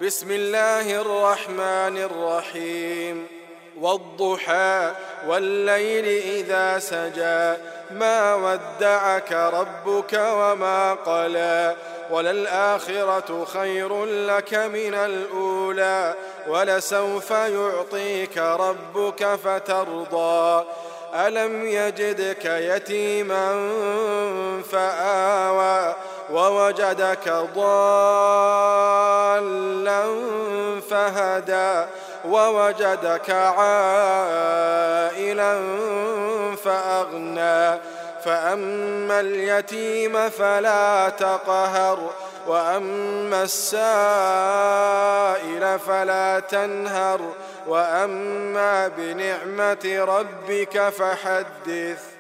بسم الله الرحمن الرحيم والضحى والليل إذا سجى ما ودعك ربك وما قلى وللآخرة خير لك من الأولى ولسوف يعطيك ربك فترضى ألم يجدك يتيما فآوى ووجدك ضالا فهدى ووجدك عائلا فأغنى فأما اليتيم فلا تقهر وأما السائل فلا تنهر وأما بنعمة ربك فحدث.